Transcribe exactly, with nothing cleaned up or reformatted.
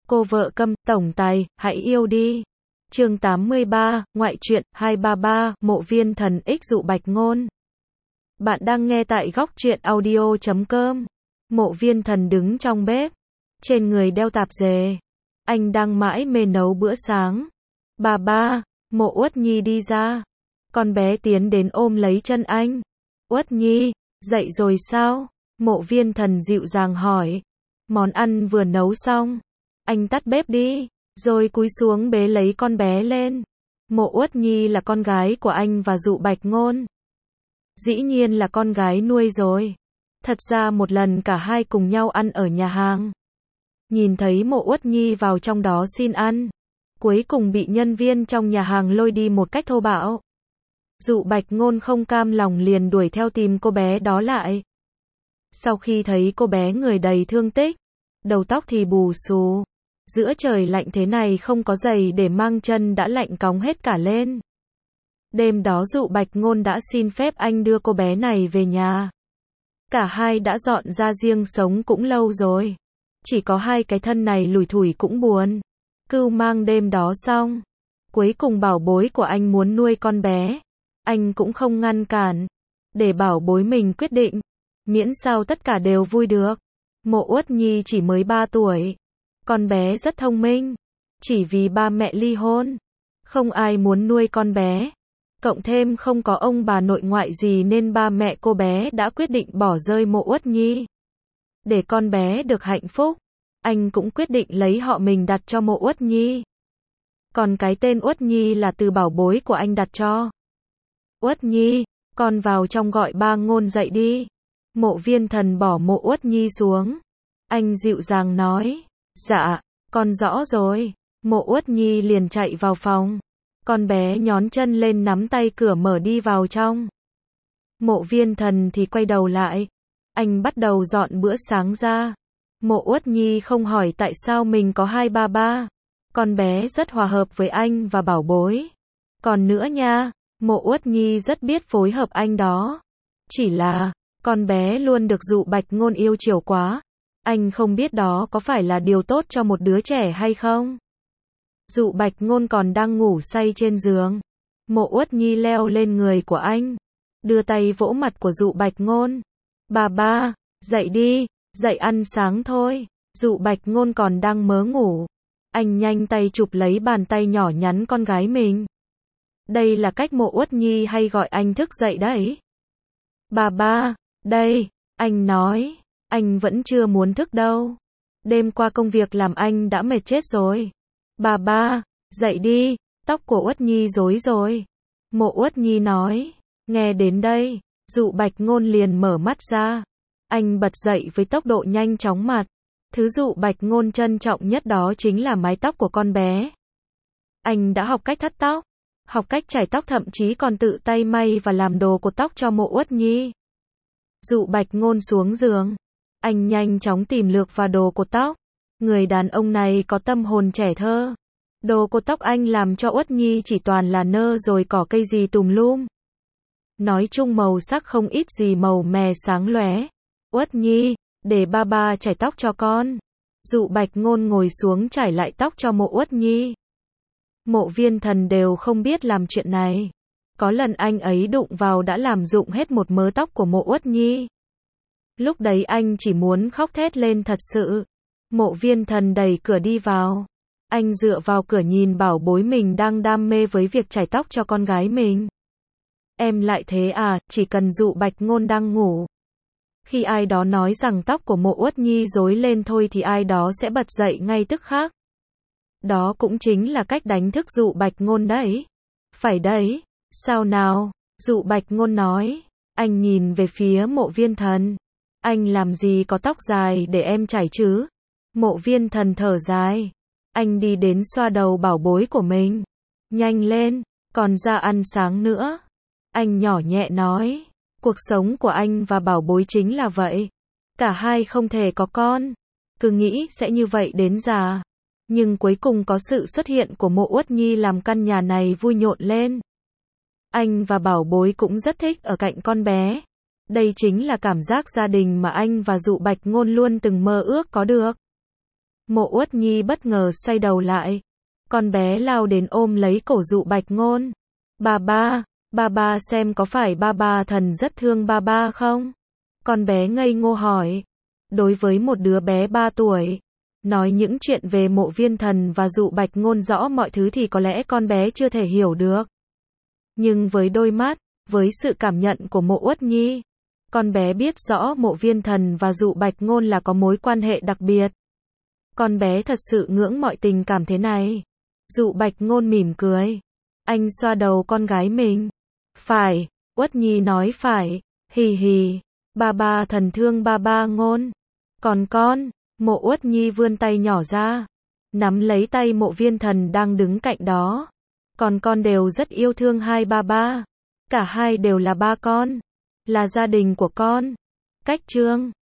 Cô vợ câm, tổng tài, hãy yêu đi. Chương tám mươi ba, ngoại truyện, hai ba ba, Mộ Viên Thần X dụ Bạch Ngôn. Bạn đang nghe tại góc truyện audio chấm com. Mộ Viên Thần đứng trong bếp, trên người đeo tạp dề. Anh đang mãi mê nấu bữa sáng. Bà ba, Mộ Uất Nhi đi ra. Con bé tiến đến ôm lấy chân anh. Uất Nhi, dậy rồi sao? Mộ Viên Thần dịu dàng hỏi. Món ăn vừa nấu xong. Anh tắt bếp đi, rồi cúi xuống bế lấy con bé lên. Mộ Uất Nhi là con gái của anh và dụ Bạch Ngôn. Dĩ nhiên là con gái nuôi rồi. Thật ra một lần cả hai cùng nhau ăn ở nhà hàng. Nhìn thấy Mộ Uất Nhi vào trong đó xin ăn. Cuối cùng bị nhân viên trong nhà hàng lôi đi một cách thô bạo. Dụ Bạch Ngôn không cam lòng liền đuổi theo tìm cô bé đó lại. Sau khi thấy cô bé người đầy thương tích, đầu tóc thì bù xù, giữa trời lạnh thế này không có giày để mang chân đã lạnh cóng hết cả lên. Đêm đó dụ Bạch Ngôn đã xin phép anh đưa cô bé này về nhà. Cả hai đã dọn ra riêng sống cũng lâu rồi. Chỉ có hai cái thân này lủi thủi cũng buồn. Cưu mang đêm đó xong. Cuối cùng bảo bối của anh muốn nuôi con bé. Anh cũng không ngăn cản. Để bảo bối mình quyết định. Miễn sao tất cả đều vui được. Mộ Uất Nhi chỉ mới ba tuổi. Con bé rất thông minh. Chỉ vì ba mẹ ly hôn. Không ai muốn nuôi con bé. Cộng thêm không có ông bà nội ngoại gì nên ba mẹ cô bé đã quyết định bỏ rơi Mộ Uất Nhi. Để con bé được hạnh phúc. Anh cũng quyết định lấy họ mình đặt cho Mộ Uất Nhi. Còn cái tên Uất Nhi là từ bảo bối của anh đặt cho. Uất Nhi, con vào trong gọi ba Ngôn dậy đi. Mộ Viên Thần bỏ Mộ Uất Nhi xuống. Anh dịu dàng nói. Dạ, con rõ rồi. Mộ Uất Nhi liền chạy vào phòng. Con bé nhón chân lên nắm tay cửa mở đi vào trong. Mộ Viên Thần thì quay đầu lại. Anh bắt đầu dọn bữa sáng ra. Mộ Uất Nhi không hỏi tại sao mình có hai ba ba. Con bé rất hòa hợp với anh và bảo bối. Còn nữa nha, Mộ Uất Nhi rất biết phối hợp anh đó. Chỉ là, con bé luôn được dụ Bạch Ngôn yêu chiều quá. Anh không biết đó có phải là điều tốt cho một đứa trẻ hay không. Dụ Bạch Ngôn còn đang ngủ say trên giường. Mộ Uất Nhi leo lên người của anh. Đưa tay vỗ mặt của dụ Bạch Ngôn. Bà ba, dậy đi, dậy ăn sáng thôi. Dụ Bạch Ngôn còn đang mớ ngủ. Anh nhanh tay chụp lấy bàn tay nhỏ nhắn con gái mình. Đây là cách Mộ Uất Nhi hay gọi anh thức dậy đấy. Bà ba, đây, anh nói, anh vẫn chưa muốn thức đâu. Đêm qua công việc làm anh đã mệt chết rồi. Bà ba, dậy đi, tóc của Uất Nhi rối rồi. Mộ Uất Nhi nói, nghe đến đây, dụ Bạch Ngôn liền mở mắt ra. Anh bật dậy với tốc độ nhanh chóng mặt. Thứ dụ Bạch Ngôn trân trọng nhất đó chính là mái tóc của con bé. Anh đã học cách thắt tóc, học cách chải tóc, thậm chí còn tự tay may và làm đồ cột tóc cho Mộ Uất Nhi. Dụ Bạch Ngôn xuống giường. Anh nhanh chóng tìm lược và đồ cột tóc. Người đàn ông này có tâm hồn trẻ thơ. Đồ cột tóc anh làm cho Uất Nhi chỉ toàn là nơ rồi cỏ cây gì tùm lum. Nói chung màu sắc không ít gì màu mè sáng lóe. Uất Nhi, để ba ba chải tóc cho con. Dụ Bạch Ngôn ngồi xuống chải lại tóc cho Mộ Uất Nhi. Mộ Viên Thần đều không biết làm chuyện này. Có lần anh ấy đụng vào đã làm rụng hết một mớ tóc của Mộ Uất Nhi. Lúc đấy anh chỉ muốn khóc thét lên thật sự. Mộ Viên Thần đẩy cửa đi vào. Anh dựa vào cửa nhìn bảo bối mình đang đam mê với việc chải tóc cho con gái mình. Em lại thế à, chỉ cần dụ Bạch Ngôn đang ngủ. Khi ai đó nói rằng tóc của Mộ Uất Nhi rối lên thôi thì ai đó sẽ bật dậy ngay tức khắc. Đó cũng chính là cách đánh thức dụ Bạch Ngôn đấy. Phải đấy, sao nào, dụ Bạch Ngôn nói. Anh nhìn về phía Mộ Viên Thần. Anh làm gì có tóc dài để em chải chứ? Mộ Viên Thần thở dài. Anh đi đến xoa đầu bảo bối của mình. Nhanh lên, còn ra ăn sáng nữa. Anh nhỏ nhẹ nói. Cuộc sống của anh và bảo bối chính là vậy. Cả hai không thể có con. Cứ nghĩ sẽ như vậy đến già. Nhưng cuối cùng có sự xuất hiện của Mộ Uất Nhi làm căn nhà này vui nhộn lên. Anh và bảo bối cũng rất thích ở cạnh con bé. Đây chính là cảm giác gia đình mà anh và dụ Bạch Ngôn luôn từng mơ ước có được. Mộ Uất Nhi bất ngờ xoay đầu lại. Con bé lao đến ôm lấy cổ Dụ Bạch Ngôn. Ba ba, ba ba xem có phải ba ba thần rất thương ba ba không? Con bé ngây ngô hỏi. Đối với một đứa bé ba tuổi, nói những chuyện về Mộ Viên Thần và Dụ Bạch Ngôn rõ mọi thứ thì có lẽ con bé chưa thể hiểu được. Nhưng với đôi mắt, với sự cảm nhận của Mộ Uất Nhi, con bé biết rõ Mộ Viên Thần và Dụ Bạch Ngôn là có mối quan hệ đặc biệt. Con bé thật sự ngưỡng mọi tình cảm thế này. Dụ Bạch Ngôn mỉm cười. Anh xoa đầu con gái mình. Phải, Uất Nhi nói phải. Hì hì, ba ba thần thương ba ba Ngôn. Còn con, Mộ Uất Nhi vươn tay nhỏ ra, nắm lấy tay Mộ Viên Thần đang đứng cạnh đó. Còn con đều rất yêu thương hai ba ba. Cả hai đều là ba con, là gia đình của con. Cách chương